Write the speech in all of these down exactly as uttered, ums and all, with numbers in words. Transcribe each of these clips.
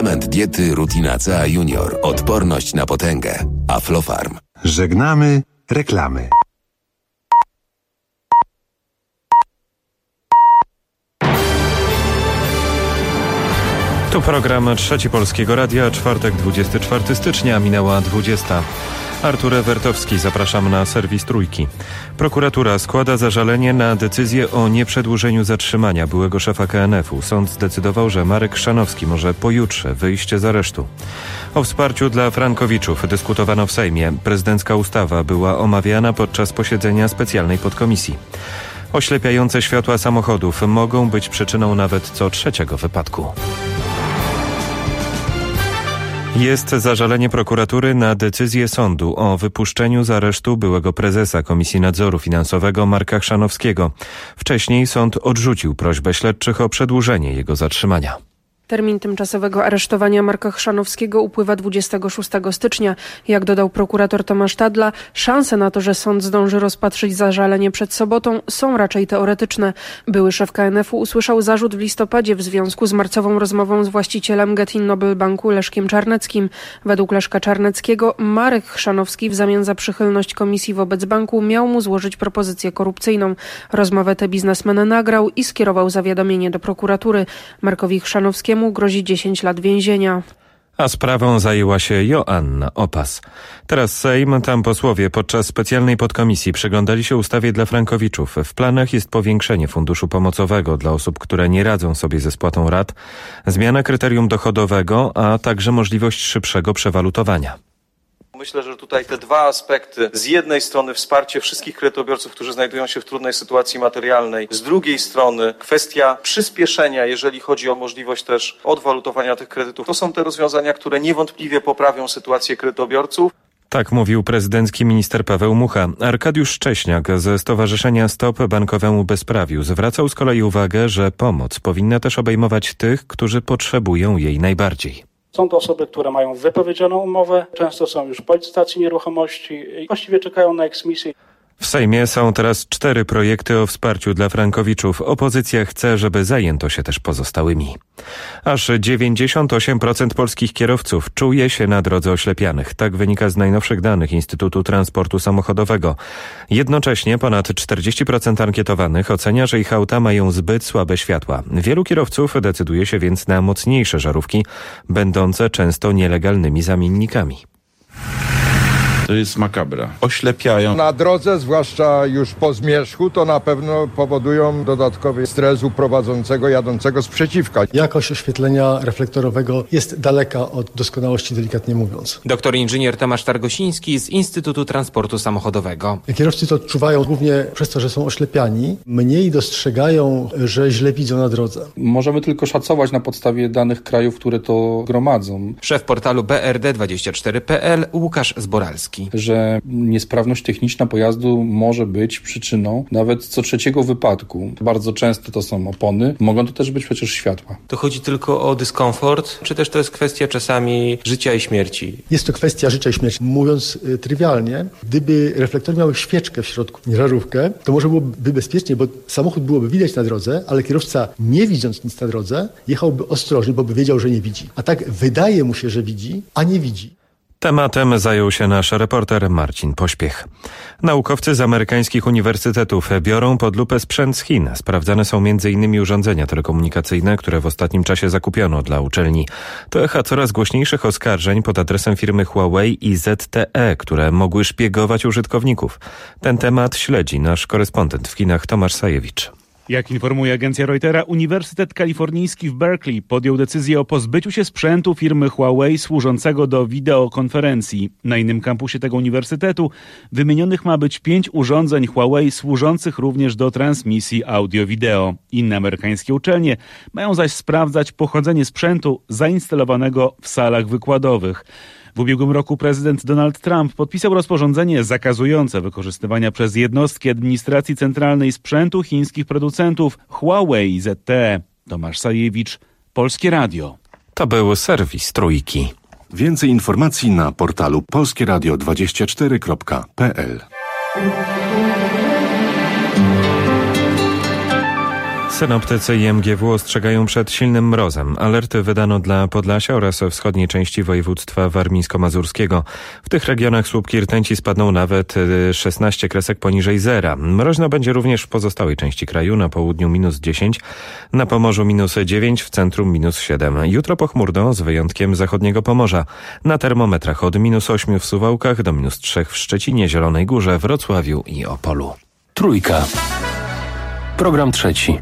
Suplement diety Rutina C A Junior. Odporność na potęgę. Aflofarm. Żegnamy reklamy. Tu program Trzeci Polskiego Radia, czwartek dwudziestego czwartego stycznia, minęła dwudziesta. Artur Ewertowski, zapraszam na serwis Trójki. Prokuratura składa zażalenie na decyzję o nieprzedłużeniu zatrzymania byłego szefa K N F u. Sąd zdecydował, że Marek Chrzanowski może pojutrze wyjść z aresztu. O wsparciu dla frankowiczów dyskutowano w Sejmie. Prezydencka ustawa była omawiana podczas posiedzenia specjalnej podkomisji. Oślepiające światła samochodów mogą być przyczyną nawet co trzeciego wypadku. Jest zażalenie prokuratury na decyzję sądu o wypuszczeniu z aresztu byłego prezesa Komisji Nadzoru Finansowego Marka Chrzanowskiego. Wcześniej sąd odrzucił prośbę śledczych o przedłużenie jego zatrzymania. Termin tymczasowego aresztowania Marka Chrzanowskiego upływa dwudziestego szóstego stycznia. Jak dodał prokurator Tomasz Tadla, szanse na to, że sąd zdąży rozpatrzyć zażalenie przed sobotą, są raczej teoretyczne. Były szef K N F u usłyszał zarzut w listopadzie w związku z marcową rozmową z właścicielem Getin Noble Banku Leszkiem Czarneckim. Według Leszka Czarneckiego Marek Chrzanowski w zamian za przychylność komisji wobec banku miał mu złożyć propozycję korupcyjną. Rozmowę tę biznesmen nagrał i skierował zawiadomienie do prokuratury. Markowi Chrzanowskiemu grozi dziesięć lat więzienia. A sprawą zajęła się Joanna Opas. Teraz Sejm, tam posłowie podczas specjalnej podkomisji przyglądali się ustawie dla frankowiczów. W planach jest powiększenie funduszu pomocowego dla osób, które nie radzą sobie ze spłatą rat, zmiana kryterium dochodowego, a także możliwość szybszego przewalutowania. Myślę, że tutaj te dwa aspekty, z jednej strony wsparcie wszystkich kredytobiorców, którzy znajdują się w trudnej sytuacji materialnej, z drugiej strony kwestia przyspieszenia, jeżeli chodzi o możliwość też odwalutowania tych kredytów. To są te rozwiązania, które niewątpliwie poprawią sytuację kredytobiorców. Tak mówił prezydencki minister Paweł Mucha. Arkadiusz Szcześniak ze Stowarzyszenia Stop Bankowemu Bezprawiu zwracał z kolei uwagę, że pomoc powinna też obejmować tych, którzy potrzebują jej najbardziej. Są to osoby, które mają wypowiedzianą umowę, często są już po licytacji nieruchomości i właściwie czekają na eksmisję. W Sejmie są teraz cztery projekty o wsparciu dla frankowiczów. Opozycja chce, żeby zajęto się też pozostałymi. Aż dziewięćdziesiąt osiem procent polskich kierowców czuje się na drodze oślepianych. Tak wynika z najnowszych danych Instytutu Transportu Samochodowego. Jednocześnie ponad czterdzieści procent ankietowanych ocenia, że ich auta mają zbyt słabe światła. Wielu kierowców decyduje się więc na mocniejsze żarówki, będące często nielegalnymi zamiennikami. To jest makabra. Oślepiają. Na drodze, zwłaszcza już po zmierzchu, to na pewno powodują dodatkowy stres u prowadzącego jadącego sprzeciwka. Jakość oświetlenia reflektorowego jest daleka od doskonałości, delikatnie mówiąc. Doktor inżynier Tomasz Targosiński z Instytutu Transportu Samochodowego. Kierowcy to odczuwają głównie przez to, że są oślepiani, mniej dostrzegają, że źle widzą na drodze. Możemy tylko szacować na podstawie danych krajów, które to gromadzą. Szef portalu B R D dwadzieścia cztery kropka P L Łukasz Zboralski. Że niesprawność techniczna pojazdu może być przyczyną nawet co trzeciego wypadku. Bardzo często to są opony, mogą to też być przecież światła. To chodzi tylko o dyskomfort, czy też to jest kwestia czasami życia i śmierci? Jest to kwestia życia i śmierci. Mówiąc y, trywialnie, gdyby reflektory miały świeczkę w środku, nie żarówkę, to może byłoby bezpiecznie, bo samochód byłoby widać na drodze, ale kierowca, nie widząc nic na drodze, jechałby ostrożnie, bo by wiedział, że nie widzi. A tak wydaje mu się, że widzi, a nie widzi. Tematem zajął się nasz reporter Marcin Pośpiech. Naukowcy z amerykańskich uniwersytetów biorą pod lupę sprzęt z Chin. Sprawdzane są między innymi urządzenia telekomunikacyjne, które w ostatnim czasie zakupiono dla uczelni. To echa coraz głośniejszych oskarżeń pod adresem firmy Huawei i Z T E, które mogły szpiegować użytkowników. Ten temat śledzi nasz korespondent w Chinach Tomasz Sajewicz. Jak informuje agencja Reutera, Uniwersytet Kalifornijski w Berkeley podjął decyzję o pozbyciu się sprzętu firmy Huawei służącego do wideokonferencji. Na innym kampusie tego uniwersytetu wymienionych ma być pięć urządzeń Huawei służących również do transmisji audio-wideo. Inne amerykańskie uczelnie mają zaś sprawdzać pochodzenie sprzętu zainstalowanego w salach wykładowych. W ubiegłym roku prezydent Donald Trump podpisał rozporządzenie zakazujące wykorzystywania przez jednostki administracji centralnej sprzętu chińskich producentów Huawei i Z T E. Tomasz Sajewicz, Polskie Radio. To był serwis Trójki. Więcej informacji na portalu polskie radio dwadzieścia cztery kropka P L. Synoptycy i M G W ostrzegają przed silnym mrozem. Alerty wydano dla Podlasia oraz wschodniej części województwa warmińsko-mazurskiego. W tych regionach słupki rtęci spadną nawet szesnaście kresek poniżej zera. Mroźno będzie również w pozostałej części kraju. Na południu minus dziesięć, na Pomorzu minus dziewięć, w centrum minus siedem. Jutro pochmurno z wyjątkiem zachodniego Pomorza. Na termometrach od minus ośmiu w Suwałkach do minus trzech w Szczecinie, Zielonej Górze, Wrocławiu i Opolu. Trójka. Program trzeci.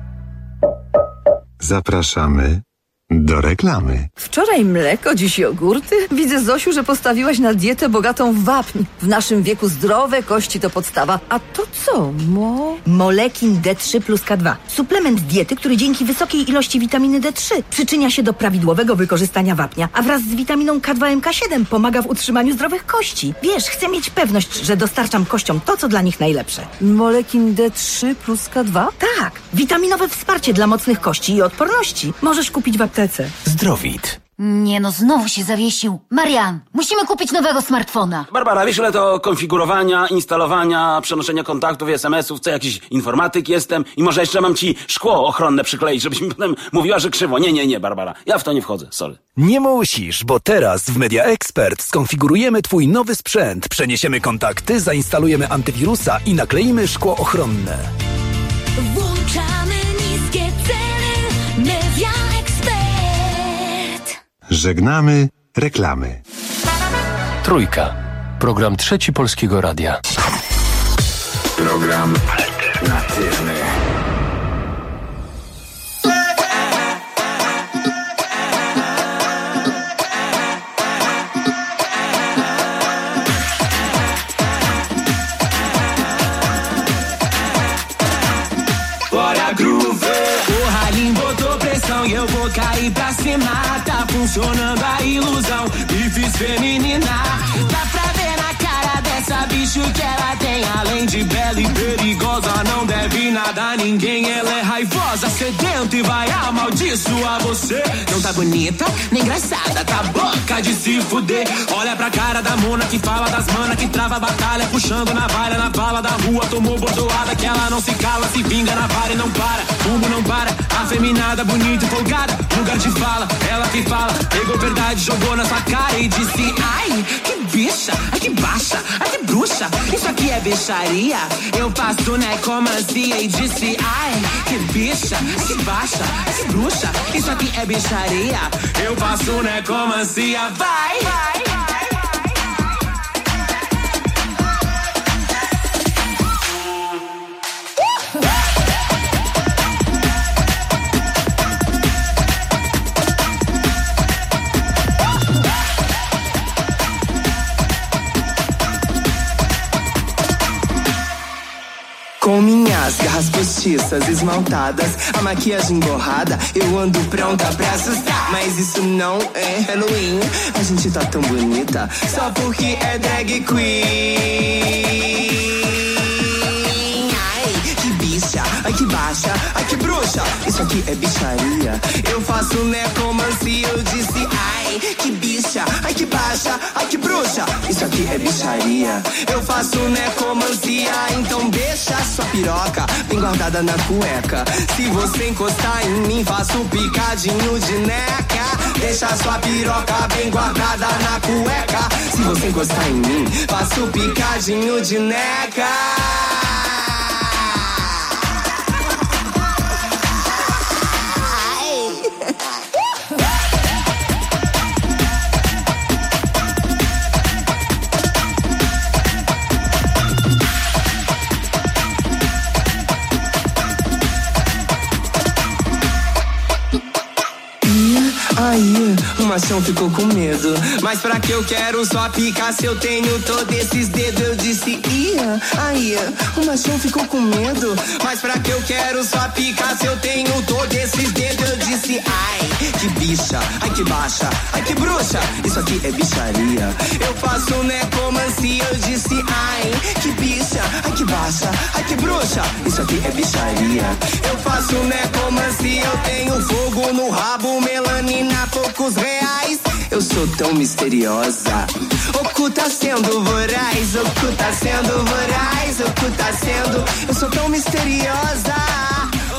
Zapraszamy do reklamy. Wczoraj mleko, dziś jogurty. Widzę, Zosiu, że postawiłaś na dietę bogatą w wapń. W naszym wieku zdrowe kości to podstawa. A to co, mo? Molekin D trzy plus K dwa. Suplement diety, który dzięki wysokiej ilości witaminy D trzy przyczynia się do prawidłowego wykorzystania wapnia, a wraz z witaminą K dwa M K siedem pomaga w utrzymaniu zdrowych kości. Wiesz, chcę mieć pewność, że dostarczam kościom to, co dla nich najlepsze. Molekin D trzy plus K dwa? Tak. Witaminowe wsparcie dla mocnych kości i odporności. Możesz kupić w aptece. Zdrowit. Nie no, znowu się zawiesił. Marian, musimy kupić nowego smartfona. Barbara, wiesz ile to konfigurowania, instalowania, przenoszenia kontaktów i es em esów, co jakiś informatyk jestem i może jeszcze mam ci szkło ochronne przykleić, żebyś mi potem mówiła, że krzywo. Nie, nie, nie, Barbara, ja w to nie wchodzę, sorry. Nie musisz, bo teraz w Media Expert skonfigurujemy twój nowy sprzęt, przeniesiemy kontakty, zainstalujemy antywirusa i nakleimy szkło ochronne. Włączamy niskie ceny. Media Expert. Żegnamy reklamy. Trójka. Program trzeci Polskiego Radia. Program alternatywny. Bora groove, o ralinho botou pressão e eu vou cair pra cima. Tá funcionando a ilusão, me fiz feminina. Dá pra ver na cara dessa bicho que ela tem. Além de bela e perigosa, não deve nada a ninguém. Ela é raivosa, sedenta e vai amaldiçoar você. Não tá bonita, nem engraçada, tá boca de se fuder. Olha pra cara da mona que fala das mana que trava a batalha, puxando navalha na bala da rua. Tomou bordoada que ela não se cala, se vinga na vara e não para. Fumo não para, afeminada, bonita e folgada. Lugar de fala, ela que fala. Pegou verdade, jogou na sua cara e disse: ai, que bicha, ai que baixa, ai que bruxa. Isso aqui é bicharia. Eu passo necromancia e disse: ai, que bicha, ai que baixa, ai que bruxa. Isso aqui é bicharia. Eu passo necromancia, vai, vai, vai. Com minhas garras postiças esmaltadas, a maquiagem borrada, eu ando pronta pra assustar. Mas isso não é Halloween, a gente tá tão bonita só porque é drag queen. Ai, que bicha, ai que baixa, ai que bruxa. Isso aqui é bicharia. Eu faço necromancia, eu disse: ai, que bicha, ai que baixa, ai que bruxa. Isso aqui é bicharia. Eu faço necromancia, então deixa sua piroca bem guardada na cueca. Se você encostar em mim, faço picadinho de neca. Deixa sua piroca bem guardada na cueca. Se você encostar em mim, faço picadinho de neca. Aí, o machão ficou com medo. Mas pra que eu quero só picar se eu tenho todos esses dedos? Eu disse: ia, aí, o machão ficou com medo. Mas pra que eu quero só picar se eu tenho todos esses dedos? Eu disse: ai, que bicha, ai que baixa, ai que bruxa. Isso aqui é bicharia. Eu faço necromancia, eu disse: ai, que bicha, ai que baixa, ai que bruxa. Isso aqui é bicharia. Eu faço necromancia, eu tenho fogo no rabo, melanina, poucos reais. Eu sou tão misteriosa. Oculta sendo voraz, oculta sendo voraz, oculta sendo. Eu sou tão misteriosa.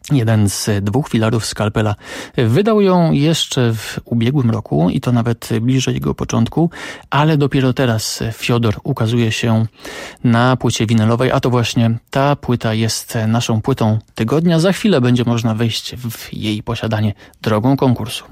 jeden z dwóch filarów Skalpela. Wydał ją jeszcze w ubiegłym roku i to nawet bliżej jego początku, ale dopiero teraz Fiodor ukazuje się na płycie winylowej, a to właśnie ta płyta jest naszą płytą tygodnia. Za chwilę będzie można wejść w jej posiadanie drogą konkursu.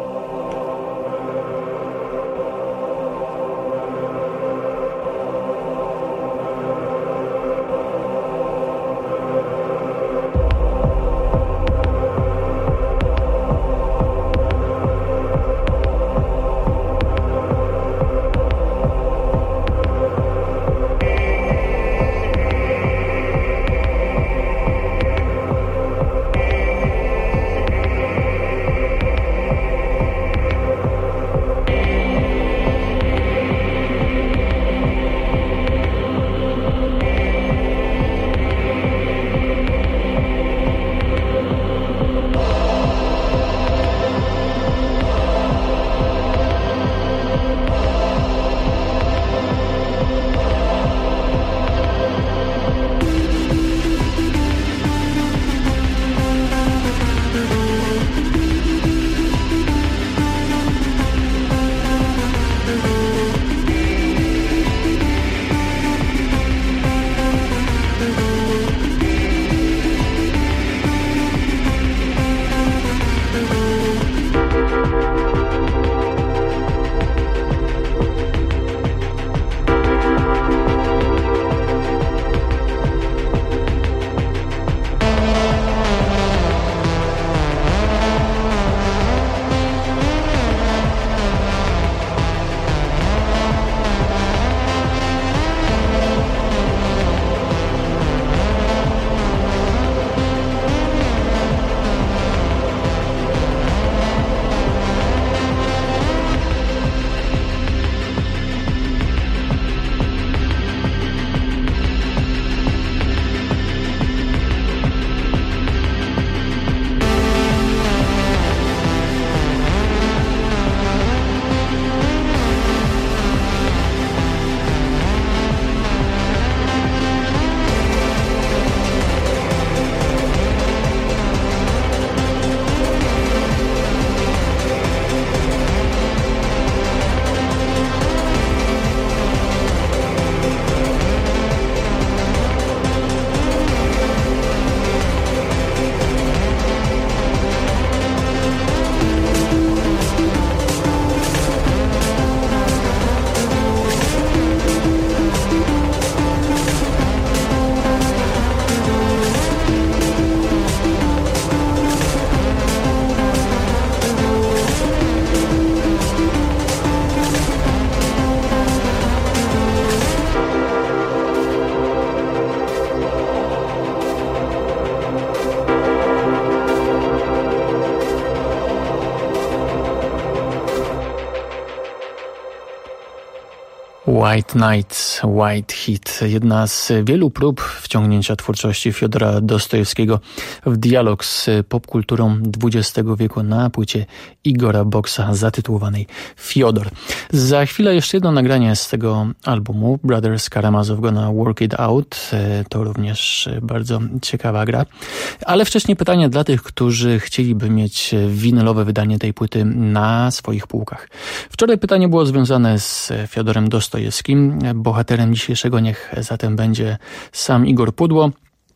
White Nights, White Heat. Jedna z wielu prób wciągnięcia twórczości Fiodora Dostojewskiego w dialog z popkulturą dwudziestego wieku na płycie Igora Boksa zatytułowanej Fiodor. Za chwilę jeszcze jedno nagranie z tego albumu. Brothers Karamazov Gonna Work It Out. To również bardzo ciekawa gra. Ale wcześniej pytanie dla tych, którzy chcieliby mieć winylowe wydanie tej płyty na swoich półkach. Wczoraj pytanie było związane z Fiodorem Dostojewskim. Bohaterem dzisiejszego niech zatem będzie sam Igor Pudło,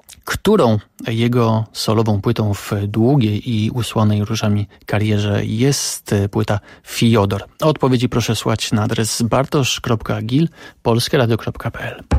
którą jego solową płytą w długiej i usłonej różami karierze jest płyta Fiodor. Odpowiedzi proszę słać na adres bartosz kropka gil polskie radio kropka p l.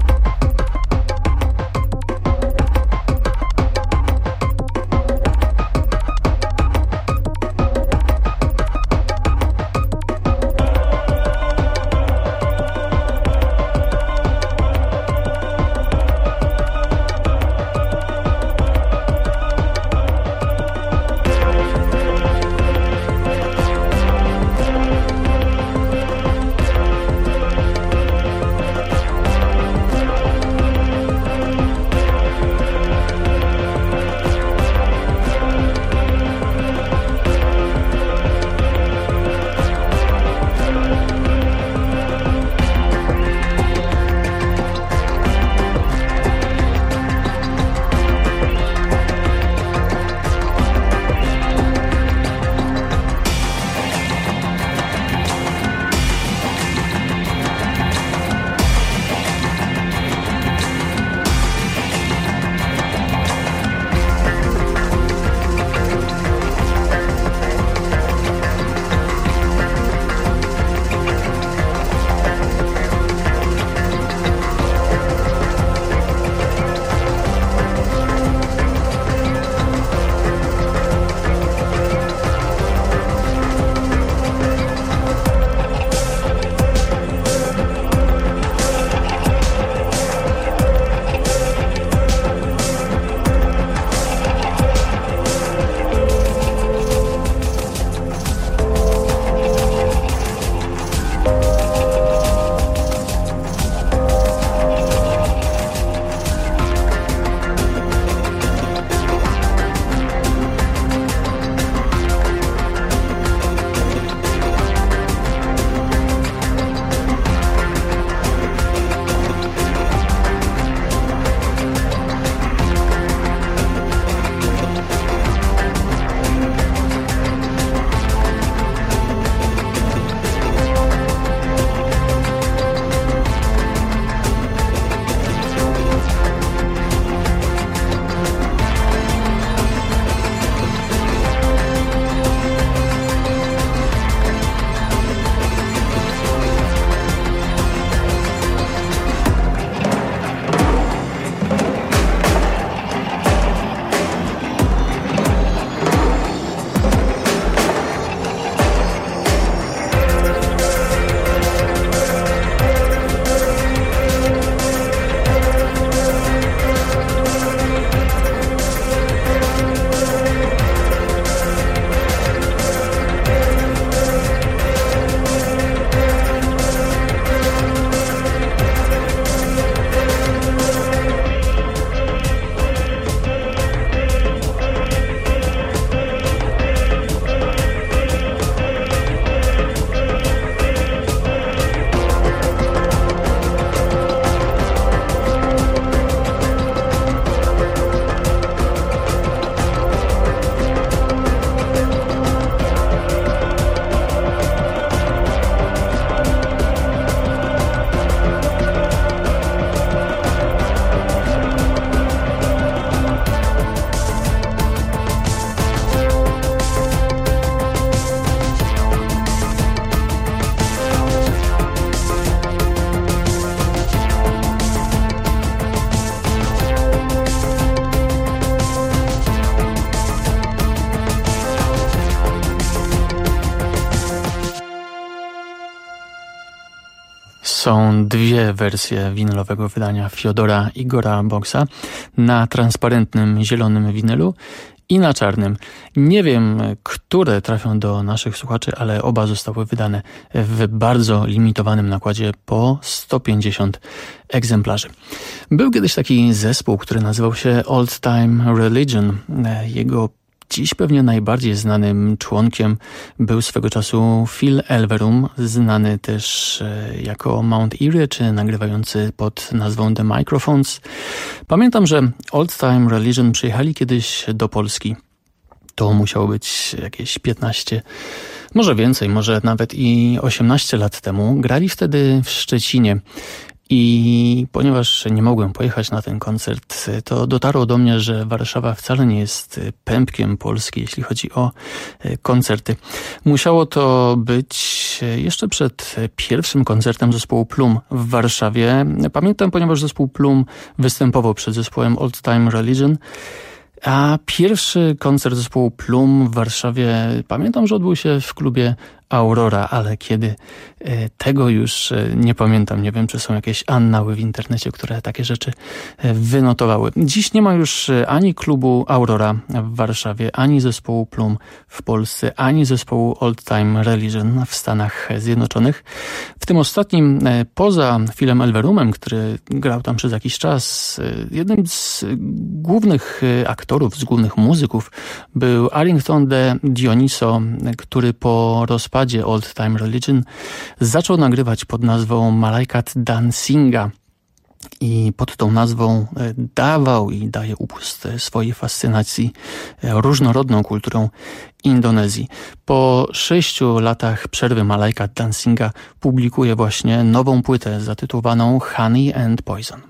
Są dwie wersje winylowego wydania Fiodora Igora Boxa na transparentnym zielonym winylu i na czarnym. Nie wiem, które trafią do naszych słuchaczy, ale oba zostały wydane w bardzo limitowanym nakładzie po sto pięćdziesiąt egzemplarzy. Był kiedyś taki zespół, który nazywał się Old Time Religion. Jego dziś pewnie najbardziej znanym członkiem był swego czasu Phil Elverum, znany też jako Mount Eerie, czy nagrywający pod nazwą The Microphones. Pamiętam, że Old Time Religion przyjechali kiedyś do Polski. To musiało być jakieś piętnaście, może więcej, może nawet i osiemnaście lat temu. Grali wtedy w Szczecinie. I ponieważ nie mogłem pojechać na ten koncert, to dotarło do mnie, że Warszawa wcale nie jest pępkiem Polski, jeśli chodzi o koncerty. Musiało to być jeszcze przed pierwszym koncertem zespołu Plum w Warszawie. Pamiętam, ponieważ zespół Plum występował przed zespołem Old Time Religion, a pierwszy koncert zespołu Plum w Warszawie pamiętam, że odbył się w klubie Aurora, ale kiedy tego już nie pamiętam. Nie wiem, czy są jakieś annały w internecie, które takie rzeczy wynotowały. Dziś nie ma już ani klubu Aurora w Warszawie, ani zespołu Plum w Polsce, ani zespołu Old Time Religion w Stanach Zjednoczonych. W tym ostatnim, poza Philem Elverumem, który grał tam przez jakiś czas, jednym z głównych aktorów, z głównych muzyków był Arrington de Dioniso, który po rozpadzie Old Time Religion zaczął nagrywać pod nazwą Malaikat Dansinga i pod tą nazwą dawał i daje upust swojej fascynacji różnorodną kulturą Indonezji. Po sześciu latach przerwy Malaikat Dansinga publikuje właśnie nową płytę zatytułowaną Honey and Poison.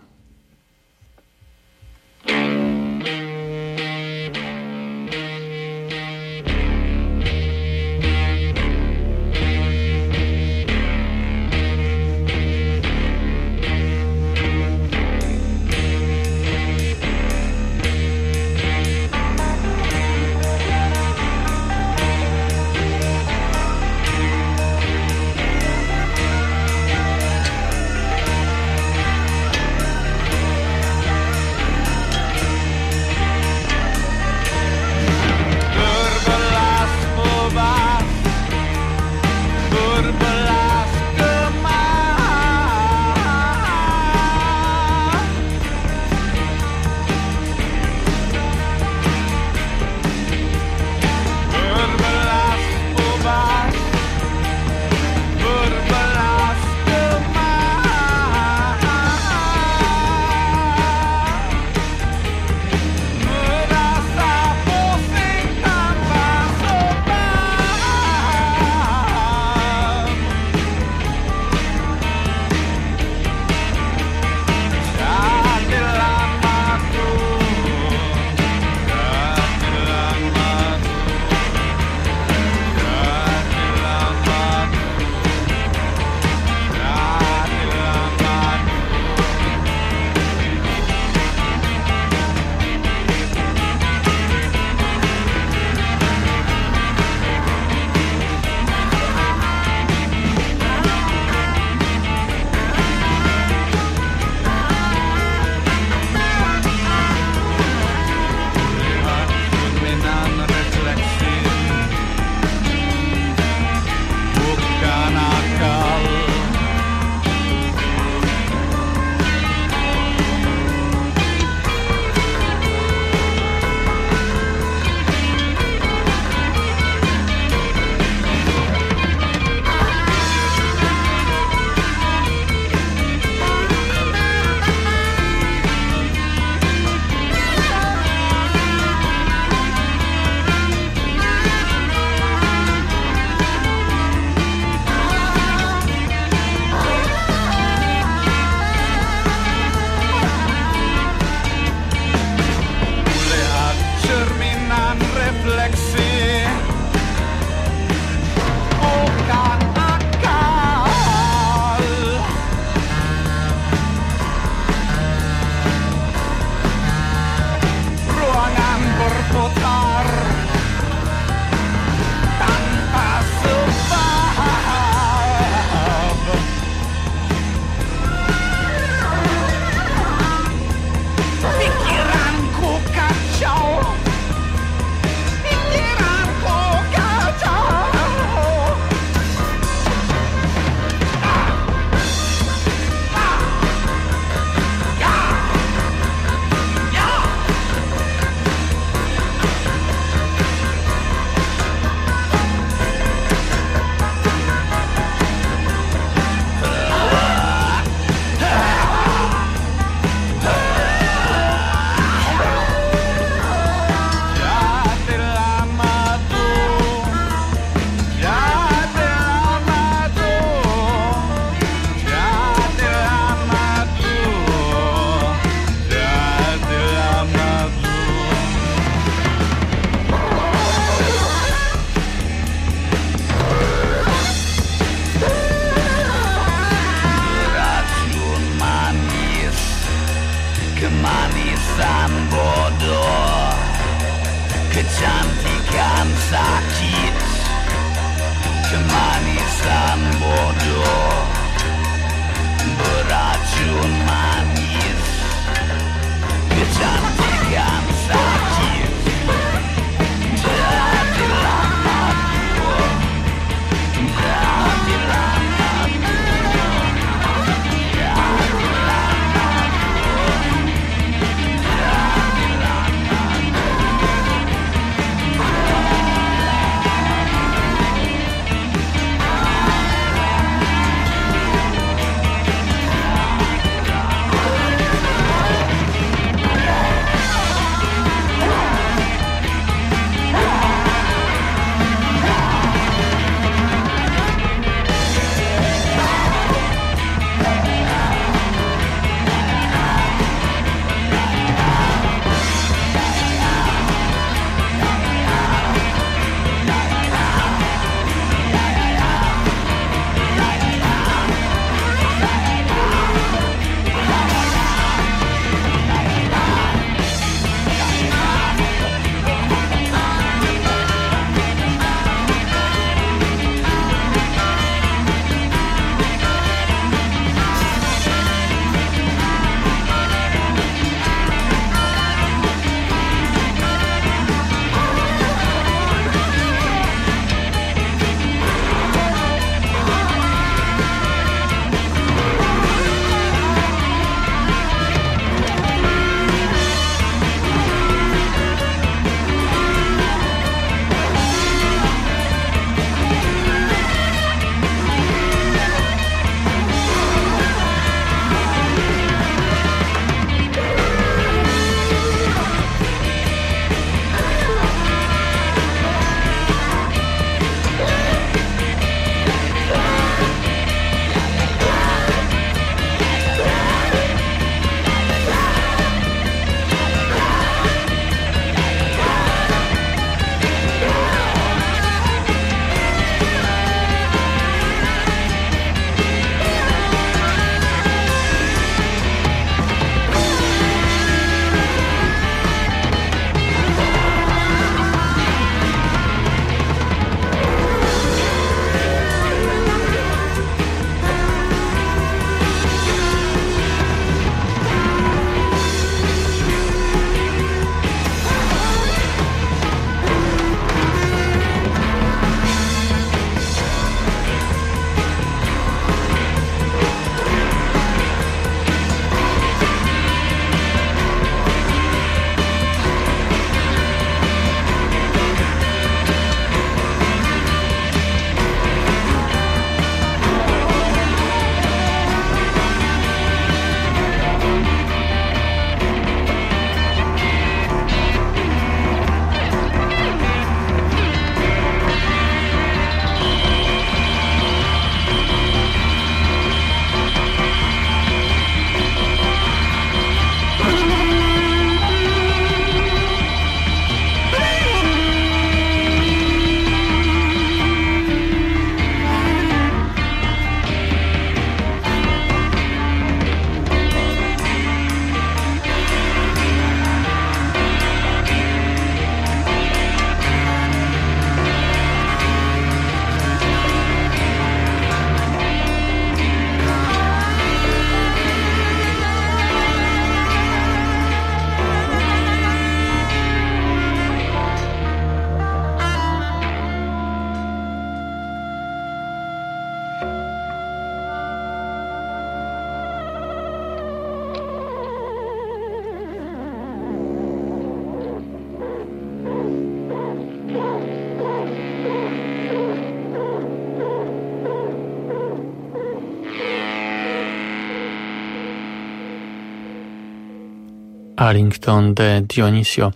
Arlington de Dionisio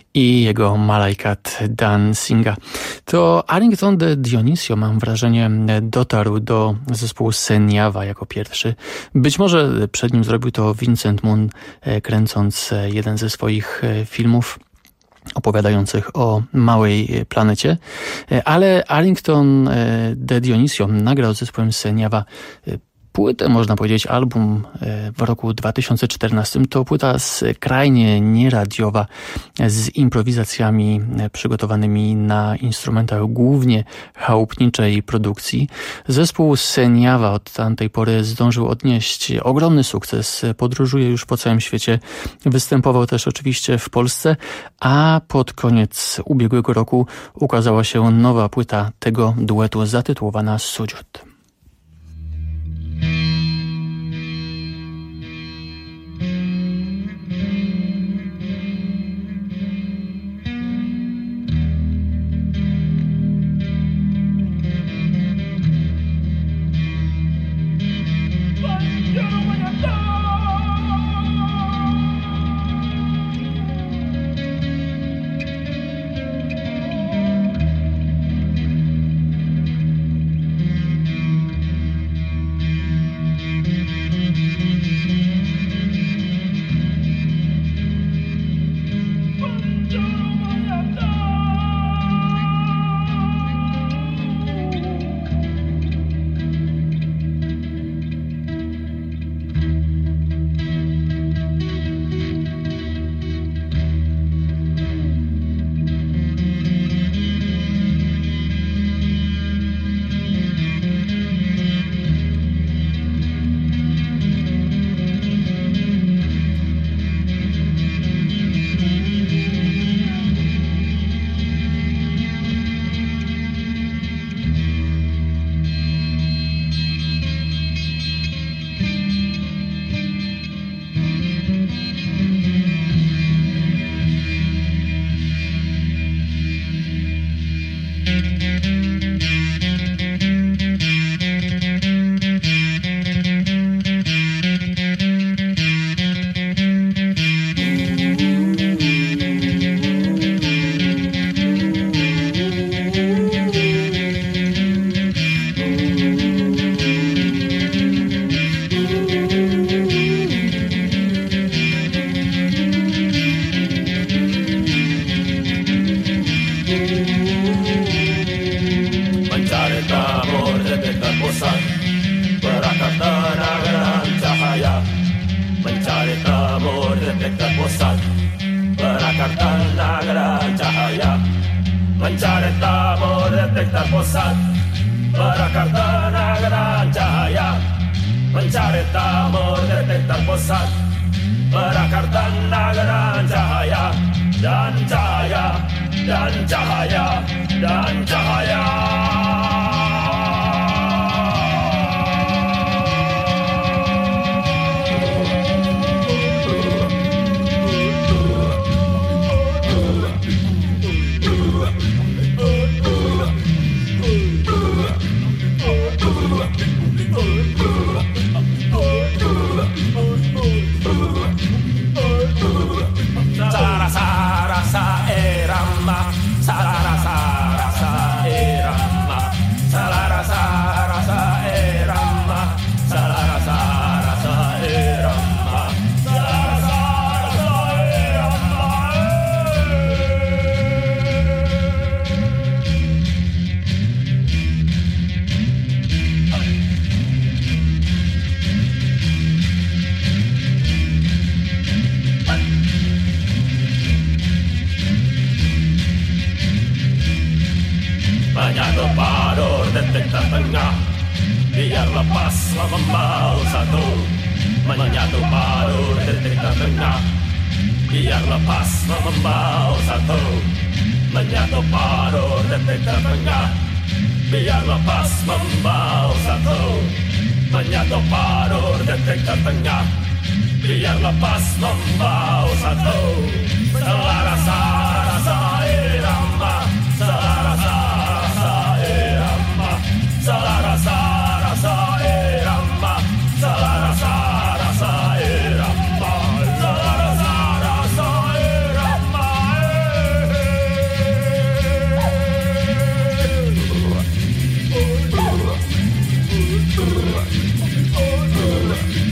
i jego Malajkat Dancinga. To Arlington de Dionisio, mam wrażenie, dotarł do zespołu Seniawa jako pierwszy. Być może przed nim zrobił to Vincent Moon, kręcąc jeden ze swoich filmów opowiadających o małej planecie, ale Arlington de Dionisio nagrał z zespołem Seniawa płytę, można powiedzieć album w roku dwa tysiące czternastym. To płyta skrajnie nieradiowa, z improwizacjami przygotowanymi na instrumentach głównie chałupniczej produkcji. Zespół Seniawa od tamtej pory zdążył odnieść ogromny sukces. Podróżuje już po całym świecie. Występował też oczywiście w Polsce, a pod koniec ubiegłego roku ukazała się nowa płyta tego duetu zatytułowana Sujud.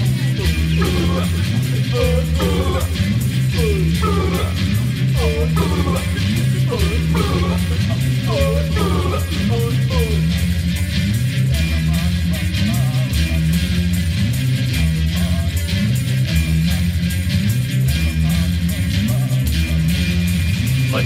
Oh,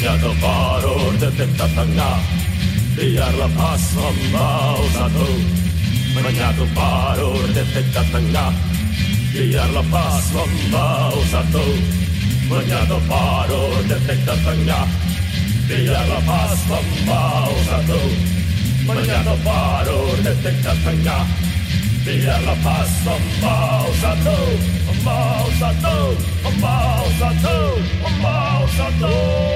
Bagnato paro detectatanga Biar lepas membawa satu Bagnato paro detectatanga Biar lepas membawa satu Bagnato paro detectatanga Biar lepas membawa satu Bagnato paro detectatanga Biar lepas membawa satu Membawa satu Membawa satu Membawa satu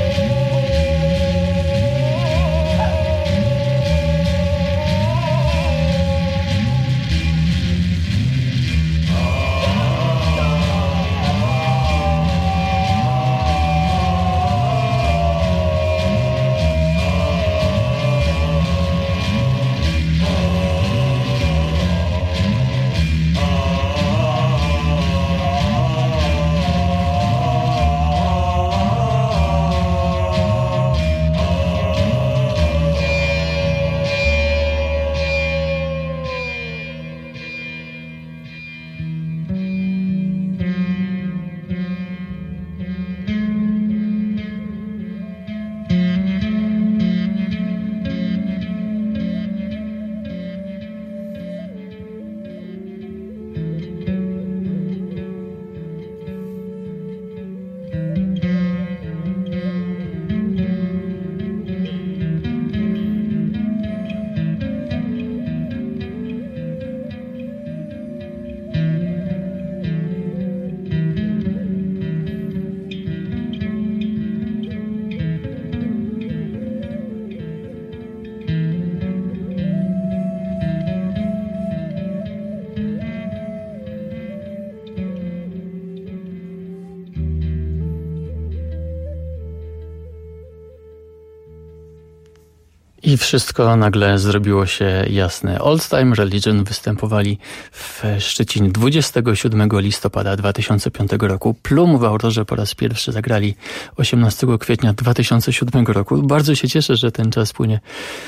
I wszystko nagle zrobiło się jasne. Old Time Religion występowali w Szczecinie dwudziestego siódmego listopada dwa tysiące piątego roku. Plum w Aurorze po raz pierwszy zagrali osiemnastego kwietnia dwa tysiące siódmego roku. Bardzo się cieszę, że ten czas płynie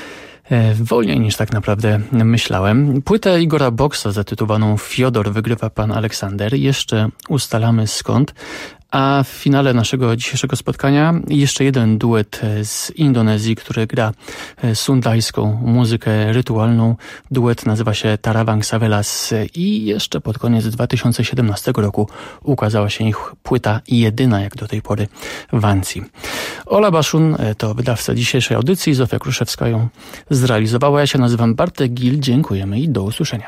wolniej niż tak naprawdę myślałem. Płytę Igora Boksa zatytułowaną Fiodor wygrywa pan Aleksander. Jeszcze ustalamy skąd. A w finale naszego dzisiejszego spotkania jeszcze jeden duet z Indonezji, który gra sundajską muzykę rytualną. Duet nazywa się Tarawang Savelas i jeszcze pod koniec dwa tysiące siedemnastego roku ukazała się ich płyta jedyna jak do tej pory Wanci. Ola Baszun to wydawca dzisiejszej audycji. Zofia Kruszewska ją zrealizowała. Ja się nazywam Bartek Gil. Dziękujemy i do usłyszenia.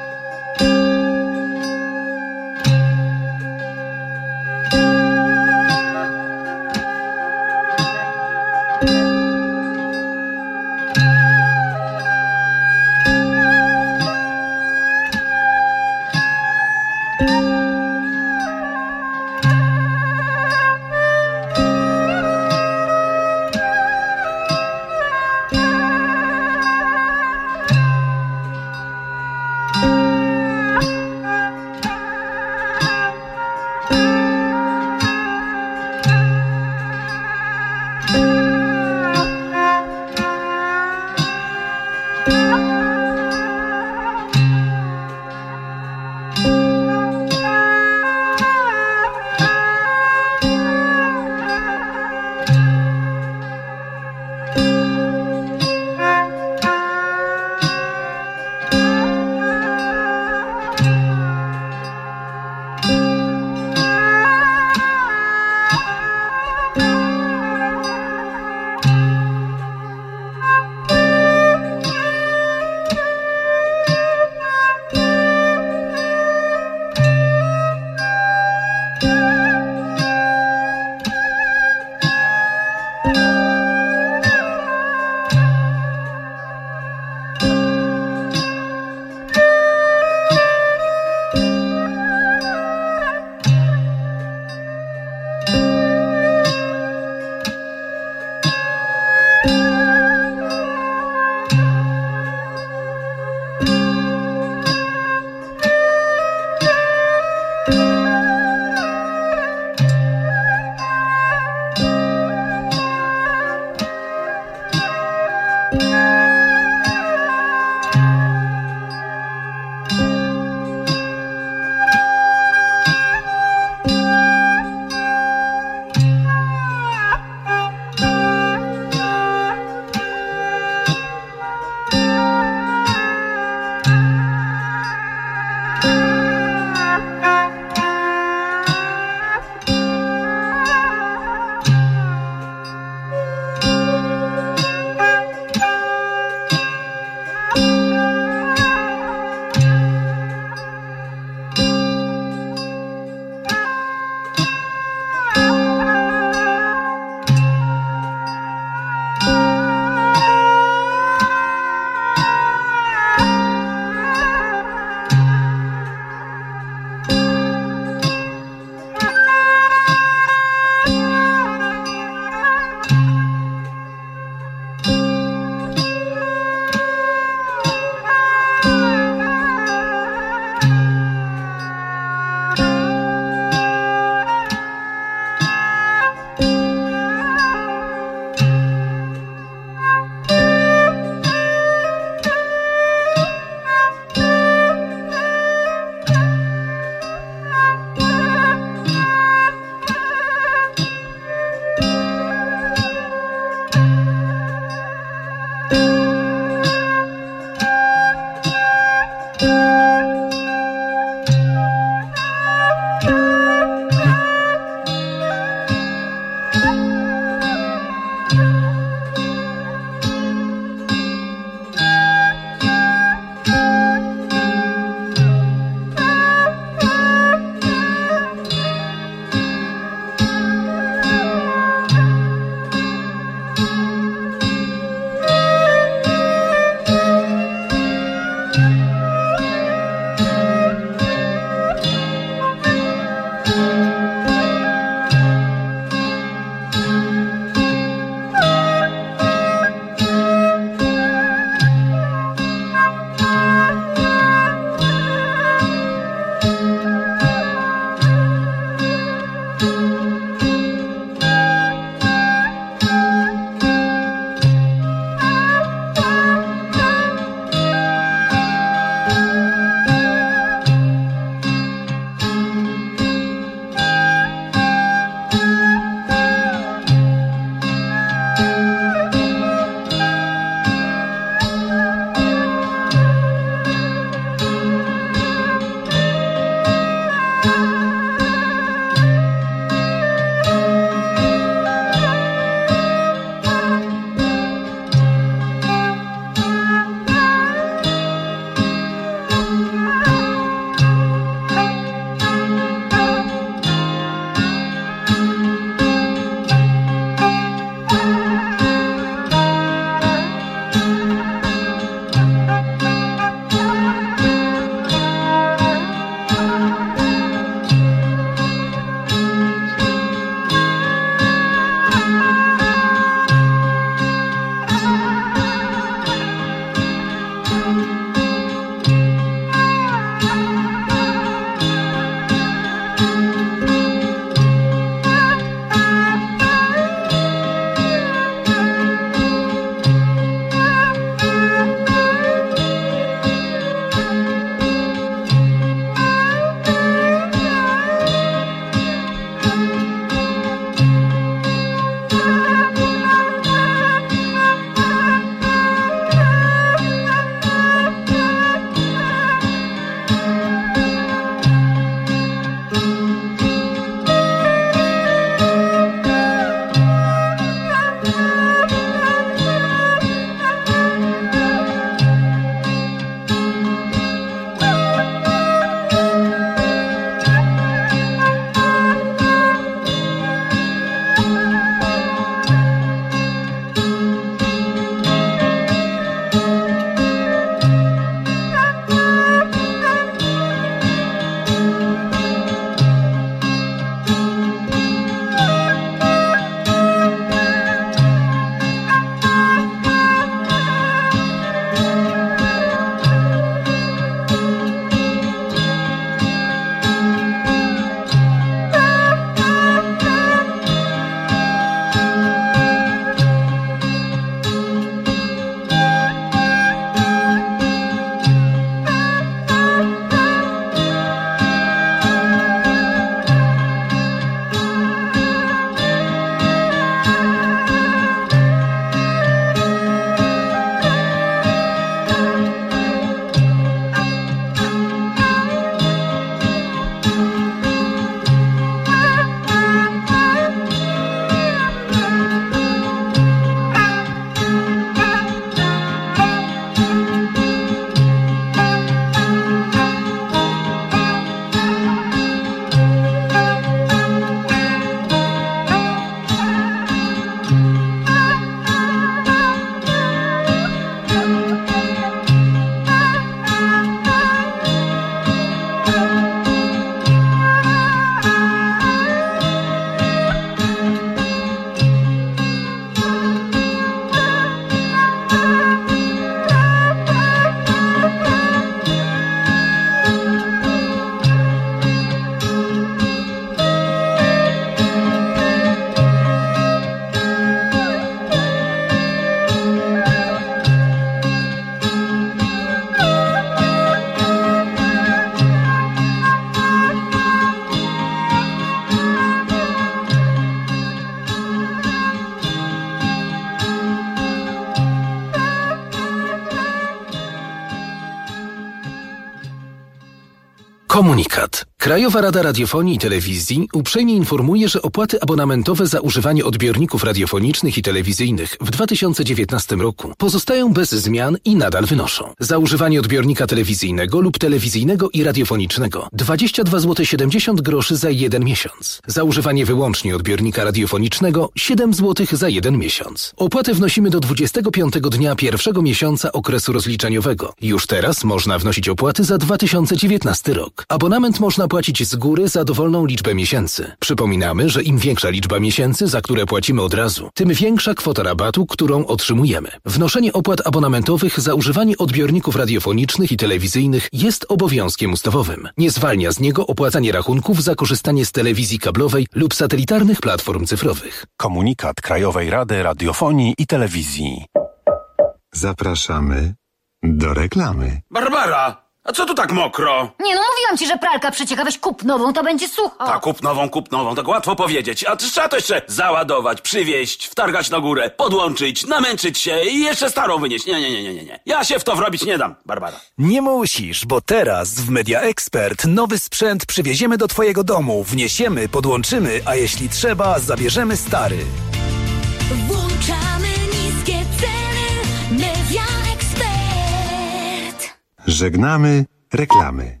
Komunikat. Krajowa Rada Radiofonii i Telewizji uprzejmie informuje, że opłaty abonamentowe za używanie odbiorników radiofonicznych i telewizyjnych w dwa tysiące dziewiętnastym roku pozostają bez zmian i nadal wynoszą. Za używanie odbiornika telewizyjnego lub telewizyjnego i radiofonicznego dwadzieścia dwa złote siedemdziesiąt groszy za jeden miesiąc. Za używanie wyłącznie odbiornika radiofonicznego siedem złotych za jeden miesiąc. Opłatę wnosimy do dwudziestego piątego dnia pierwszego miesiąca okresu rozliczeniowego. Już teraz można wnosić opłaty za dwa tysiące dziewiętnasty rok. Abonament można płacić z góry za dowolną liczbę miesięcy. Przypominamy, że im większa liczba miesięcy, za które płacimy od razu, tym większa kwota rabatu, którą otrzymujemy. Wnoszenie opłat abonamentowych za używanie odbiorników radiofonicznych i telewizyjnych jest obowiązkiem ustawowym. Nie zwalnia z niego opłacanie rachunków za korzystanie z telewizji kablowej lub satelitarnych platform cyfrowych. Komunikat Krajowej Rady Radiofonii i Telewizji. Zapraszamy do reklamy. Barbara! A co tu tak mokro? Nie no, mówiłam ci, że pralka przecieka, weź kup nową, to będzie sucho. Tak, kup nową, kup nową, tak łatwo powiedzieć. A trzeba to jeszcze załadować, przywieźć, wtargać na górę, podłączyć, namęczyć się i jeszcze starą wynieść. Nie, nie, nie, nie, nie. Ja się w to wrobić nie dam, Barbara. Nie musisz, bo teraz w Media Expert nowy sprzęt przywieziemy do twojego domu, wniesiemy, podłączymy, a jeśli trzeba, zabierzemy stary. Włączamy niskie ceny. Media Expert. Żegnamy reklamy.